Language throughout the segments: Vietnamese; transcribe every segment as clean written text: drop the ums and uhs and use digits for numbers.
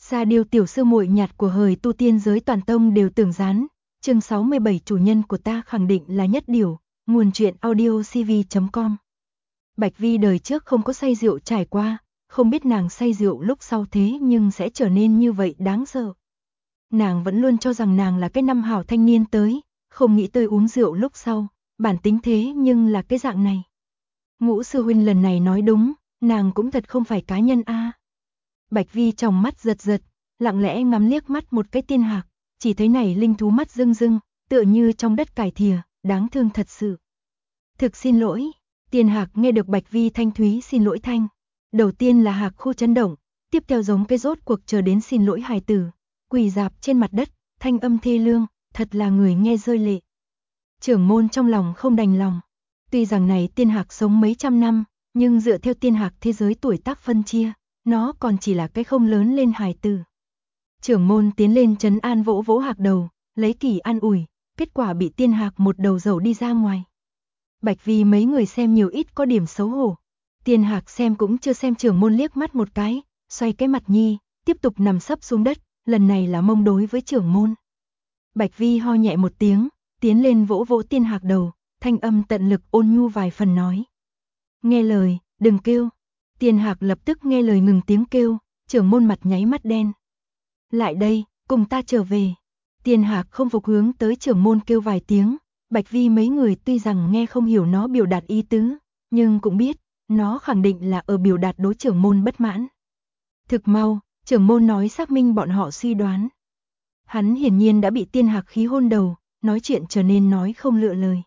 Sa Điêu tiểu sư muội nhạt của hời tu tiên giới toàn tông đều tưởng gián. Chương 67 chủ nhân của ta khẳng định là Nhất Điều, nguồn truyện audio cv.com. Bạch Vi đời trước không có say rượu trải qua, không biết nàng say rượu lúc sau thế nhưng sẽ trở nên như vậy đáng sợ. Nàng vẫn luôn cho rằng nàng là cái năm hảo thanh niên tới, không nghĩ tới uống rượu lúc sau, bản tính thế nhưng là cái dạng này. Ngũ sư huynh lần này nói đúng, nàng cũng thật không phải cá nhân a. Bạch Vi trong mắt giật giật, lặng lẽ ngắm liếc mắt một cái tiên hạc, chỉ thấy này linh thú mắt rưng rưng, tựa như trong đất cải thìa, đáng thương thật sự. Thực xin lỗi, tiên hạc nghe được Bạch Vi thanh thúy xin lỗi thanh. Đầu tiên là hạc khu chấn động, tiếp theo giống cái rốt cuộc chờ đến xin lỗi hài tử, quỳ dạp trên mặt đất, thanh âm thê lương, thật là người nghe rơi lệ. Trưởng môn trong lòng không đành lòng. Tuy rằng này tiên hạc sống mấy trăm năm, nhưng dựa theo tiên hạc thế giới tuổi tác phân chia, nó còn chỉ là cái không lớn lên hài tử. Trưởng môn tiến lên trấn an vỗ vỗ hạc đầu, lấy kỳ an ủi, kết quả bị tiên hạc một đầu dầu đi ra ngoài. Bạch Vi mấy người xem nhiều ít có điểm xấu hổ. Tiên hạc xem cũng chưa xem trưởng môn liếc mắt một cái, xoay cái mặt nhi, tiếp tục nằm sấp xuống đất, lần này là mông đối với trưởng môn. Bạch Vi ho nhẹ một tiếng, tiến lên vỗ vỗ tiên hạc đầu, thanh âm tận lực ôn nhu vài phần nói. Nghe lời, đừng kêu. Tiên hạc lập tức nghe lời ngừng tiếng kêu, trưởng môn mặt nháy mắt đen. Lại đây, cùng ta trở về. Tiên hạc không phục hướng tới trưởng môn kêu vài tiếng, Bạch Vi mấy người tuy rằng nghe không hiểu nó biểu đạt ý tứ, nhưng cũng biết, nó khẳng định là ở biểu đạt đối trưởng môn bất mãn. Thực mau, trưởng môn nói xác minh bọn họ suy đoán. Hắn hiển nhiên đã bị tiên hạc khí hôn đầu, nói chuyện trở nên nói không lựa lời.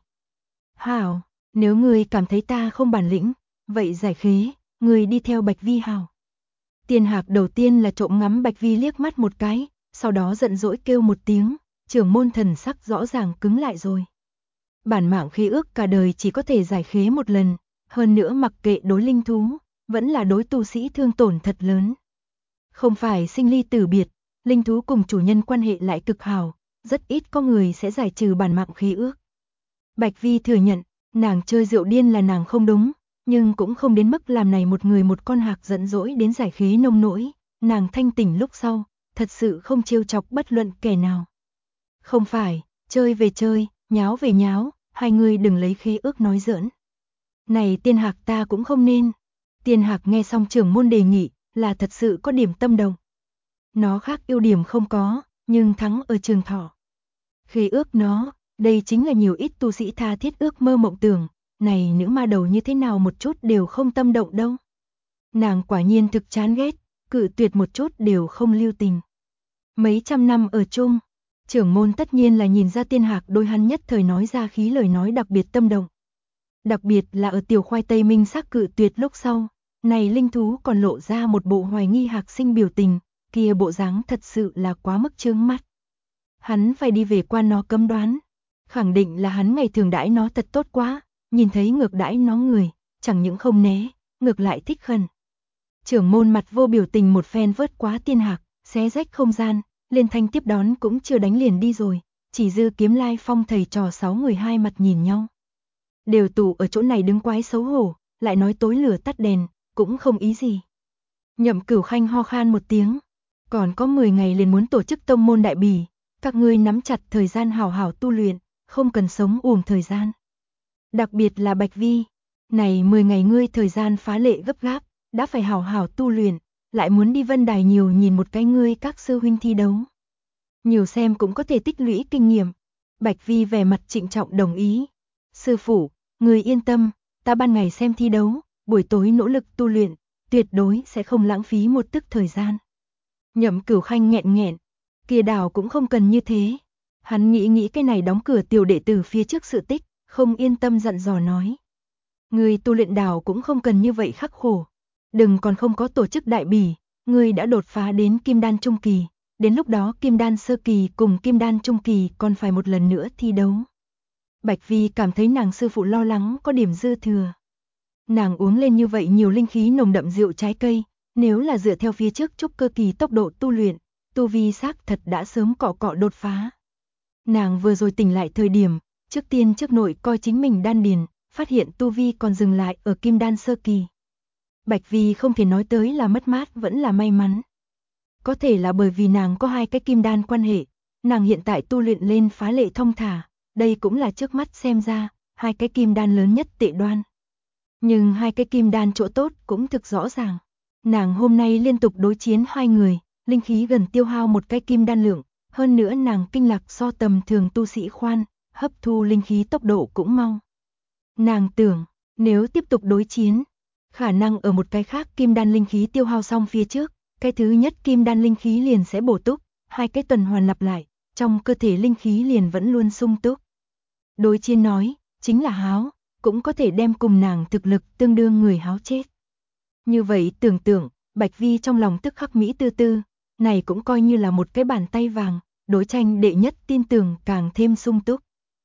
Hảo, nếu người cảm thấy ta không bản lĩnh, vậy giải khế, người đi theo Bạch Vi hảo. Tiên hạc đầu tiên là trộm ngắm Bạch Vi liếc mắt một cái, sau đó giận dỗi kêu một tiếng, trưởng môn thần sắc rõ ràng cứng lại rồi. Bản mạng khế ước cả đời chỉ có thể giải khế một lần, hơn nữa mặc kệ đối linh thú, vẫn là đối tu sĩ thương tổn thật lớn. Không phải sinh ly tử biệt, linh thú cùng chủ nhân quan hệ lại cực hảo, rất ít có người sẽ giải trừ bản mạng khế ước. Bạch Vi thừa nhận, nàng chơi rượu điên là nàng không đúng, nhưng cũng không đến mức làm này một người một con hạc giận dỗi đến giải khế nông nỗi, nàng thanh tỉnh lúc sau, thật sự không trêu chọc bất luận kẻ nào. Không phải, chơi về chơi, nháo về nháo, hai người đừng lấy khế ước nói giỡn. Này tiên hạc ta cũng không nên. Tiên hạc nghe xong trưởng môn đề nghị, là thật sự có điểm tâm động. Nó khác ưu điểm không có, nhưng thắng ở trường thọ. Khế ước nó, đây chính là nhiều ít tu sĩ tha thiết ước mơ mộng tưởng, này nữ ma đầu như thế nào một chút đều không tâm động đâu. Nàng quả nhiên thực chán ghét, cự tuyệt một chút đều không lưu tình. Mấy trăm năm ở chung, trưởng môn tất nhiên là nhìn ra tiên hạc đôi hắn nhất thời nói ra khí lời nói đặc biệt tâm động. Đặc biệt là ở tiểu khoai tây minh sắc cự tuyệt lúc sau, này linh thú còn lộ ra một bộ hoài nghi hạc sinh biểu tình, kia bộ dáng thật sự là quá mức chướng mắt. Hắn phải đi về quan nó cấm đoán, khẳng định là hắn ngày thường đãi nó thật tốt quá, nhìn thấy ngược đãi nó người, chẳng những không né, ngược lại thích khẩn. Trưởng môn mặt vô biểu tình một phen vớt quá tiên hạc, xé rách không gian, liên thanh tiếp đón cũng chưa đánh liền đi rồi, chỉ dư Kiếm Lai Phong thầy trò 6 người hai mặt nhìn nhau. Đều tụ ở chỗ này đứng quái xấu hổ, lại nói tối lửa tắt đèn, cũng không ý gì. Nhậm Cửu Khanh ho khan một tiếng, còn có 10 ngày liền muốn tổ chức tông môn đại bỉ, các ngươi nắm chặt thời gian hảo hảo tu luyện, không cần sống uổng thời gian. Đặc biệt là Bạch Vi, này 10 ngày ngươi thời gian phá lệ gấp gáp, đã phải hảo hảo tu luyện, lại muốn đi Vân Đài nhiều nhìn một cái ngươi các sư huynh thi đấu. Nhiều xem cũng có thể tích lũy kinh nghiệm. Bạch Vi vẻ mặt trịnh trọng đồng ý. Sư phụ, người yên tâm, ta ban ngày xem thi đấu, buổi tối nỗ lực tu luyện, tuyệt đối sẽ không lãng phí một tức thời gian. Nhậm Cửu Khanh nghẹn nghẹn, kia đảo cũng không cần như thế. Hắn nghĩ cái này đóng cửa tiểu đệ tử phía trước sự tích, không yên tâm dặn dò nói. Người tu luyện đảo cũng không cần như vậy khắc khổ. Đừng còn không có tổ chức đại bỉ, người đã đột phá đến kim đan trung kỳ, đến lúc đó kim đan sơ kỳ cùng kim đan trung kỳ còn phải một lần nữa thi đấu. Bạch Vi cảm thấy nàng sư phụ lo lắng có điểm dư thừa. Nàng uống lên như vậy nhiều linh khí nồng đậm rượu trái cây, nếu là dựa theo phía trước trúc cơ kỳ tốc độ tu luyện, tu vi xác thật đã sớm cọ cọ đột phá. Nàng vừa rồi tỉnh lại thời điểm, trước tiên trước nội coi chính mình đan điền, phát hiện tu vi còn dừng lại ở kim đan sơ kỳ. Bạch Vi không thể nói tới là mất mát vẫn là may mắn. Có thể là bởi vì nàng có hai cái kim đan quan hệ, nàng hiện tại tu luyện lên phá lệ thông thả, đây cũng là trước mắt xem ra, hai cái kim đan lớn nhất tệ đoan. Nhưng hai cái kim đan chỗ tốt cũng thực rõ ràng. Nàng hôm nay liên tục đối chiến hai người, linh khí gần tiêu hao một cái kim đan lượng, hơn nữa nàng kinh lạc so tầm thường tu sĩ khoan, hấp thu linh khí tốc độ cũng mau. Nàng tưởng, nếu tiếp tục đối chiến, khả năng ở một cái khác kim đan linh khí tiêu hao xong phía trước, cái thứ nhất kim đan linh khí liền sẽ bổ túc, hai cái tuần hoàn lặp lại, trong cơ thể linh khí liền vẫn luôn sung túc. Đối chiến nói, chính là háo, cũng có thể đem cùng nàng thực lực tương đương người háo chết. Như vậy tưởng tượng, Bạch Vi trong lòng tức khắc mỹ tư tư, này cũng coi như là một cái bàn tay vàng, đối tranh đệ nhất tin tưởng càng thêm sung túc.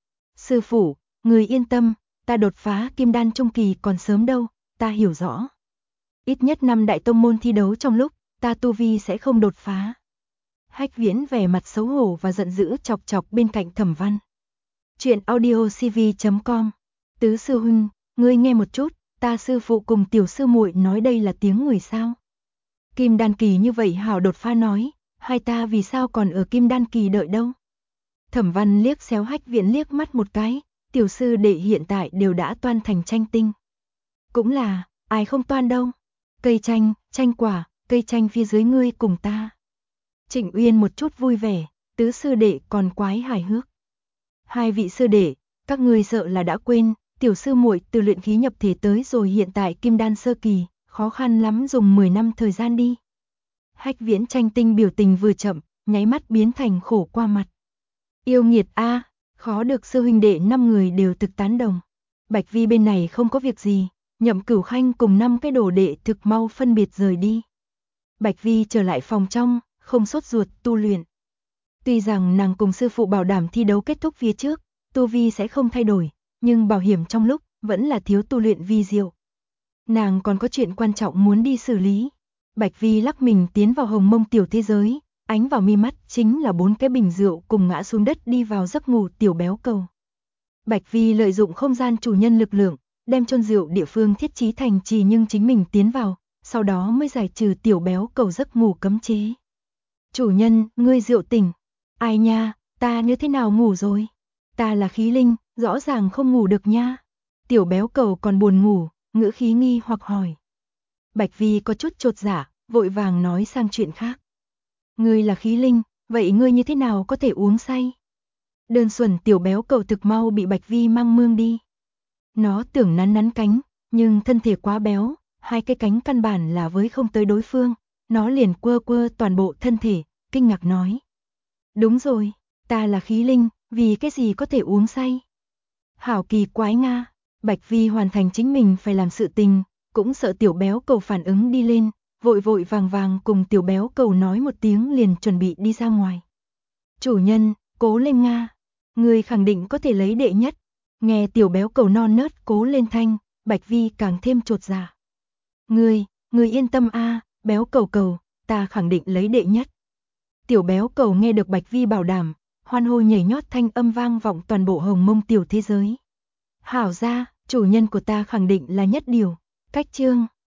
Sư phụ, người yên tâm, ta đột phá kim đan trung kỳ còn sớm đâu, ta hiểu rõ. Ít nhất 5 đại tông môn thi đấu trong lúc, ta tu vi sẽ không đột phá. Hách Viễn vẻ mặt xấu hổ và giận dữ chọc chọc bên cạnh Thẩm Văn. Chuyện audiocv.com. Tứ sư huynh, ngươi nghe một chút, ta sư phụ cùng tiểu sư muội nói đây là tiếng người sao? Kim đan kỳ như vậy hảo đột phá nói, hai ta vì sao còn ở kim đan kỳ đợi đâu? Thẩm Văn liếc xéo Hách Viễn liếc mắt một cái, tiểu sư đệ hiện tại đều đã toan thành tranh tinh. Cũng là, ai không toan đâu? Cây chanh, chanh quả, cây chanh phía dưới ngươi cùng ta. Trịnh Uyên một chút vui vẻ, tứ sư đệ còn quái hài hước. Hai vị sư đệ, các ngươi sợ là đã quên, tiểu sư muội từ luyện khí nhập thể tới rồi hiện tại kim đan sơ kỳ, khó khăn lắm dùng 10 năm thời gian đi. Hách Viễn tranh tinh biểu tình vừa chậm, nháy mắt biến thành khổ qua mặt. Yêu nghiệt a, khó được sư huynh đệ 5 người đều thực tán đồng. Bạch Vi bên này không có việc gì, Nhậm Cửu Khanh cùng 5 cái đồ đệ thực mau phân biệt rời đi. Bạch Vi trở lại phòng trong, không sốt ruột tu luyện. Tuy rằng nàng cùng sư phụ bảo đảm thi đấu kết thúc phía trước, tu vi sẽ không thay đổi, nhưng bảo hiểm trong lúc vẫn là thiếu tu luyện vi diệu. Nàng còn có chuyện quan trọng muốn đi xử lý. Bạch Vi lắc mình tiến vào hồng mông tiểu thế giới, ánh vào mi mắt chính là 4 cái bình rượu cùng ngã xuống đất đi vào giấc ngủ tiểu béo cầu. Bạch Vi lợi dụng không gian chủ nhân lực lượng, đem chôn rượu địa phương thiết trí thành trì nhưng chính mình tiến vào, sau đó mới giải trừ tiểu béo cầu giấc ngủ cấm chế. Chủ nhân, ngươi rượu tỉnh. Ai nha, ta như thế nào ngủ rồi? Ta là khí linh, rõ ràng không ngủ được nha. Tiểu béo cầu còn buồn ngủ, ngữ khí nghi hoặc hỏi. Bạch Vi có chút chột dạ, vội vàng nói sang chuyện khác. Ngươi là khí linh, vậy ngươi như thế nào có thể uống say? Đơn thuần tiểu béo cầu thực mau bị Bạch Vi mang mương đi. Nó tưởng nắn nắn cánh, nhưng thân thể quá béo, hai cái cánh căn bản là với không tới đối phương. Nó liền quơ quơ toàn bộ thân thể, kinh ngạc nói. Đúng rồi, ta là khí linh, vì cái gì có thể uống say? Hảo kỳ quái nga, Bạch Vi hoàn thành chính mình phải làm sự tình, cũng sợ tiểu béo cầu phản ứng đi lên, vội vội vàng vàng cùng tiểu béo cầu nói một tiếng liền chuẩn bị đi ra ngoài. Chủ nhân, cố lên nga, người khẳng định có thể lấy đệ nhất. Nghe tiểu béo cầu non nớt cố lên thanh, Bạch Vi càng thêm chột dạ. Người yên tâm a, béo cầu cầu, ta khẳng định lấy đệ nhất. Tiểu béo cầu nghe được Bạch Vi bảo đảm, hoan hô nhảy nhót thanh âm vang vọng toàn bộ hồng mông tiểu thế giới. Hảo ra, chủ nhân của ta khẳng định là nhất điều. Cách chương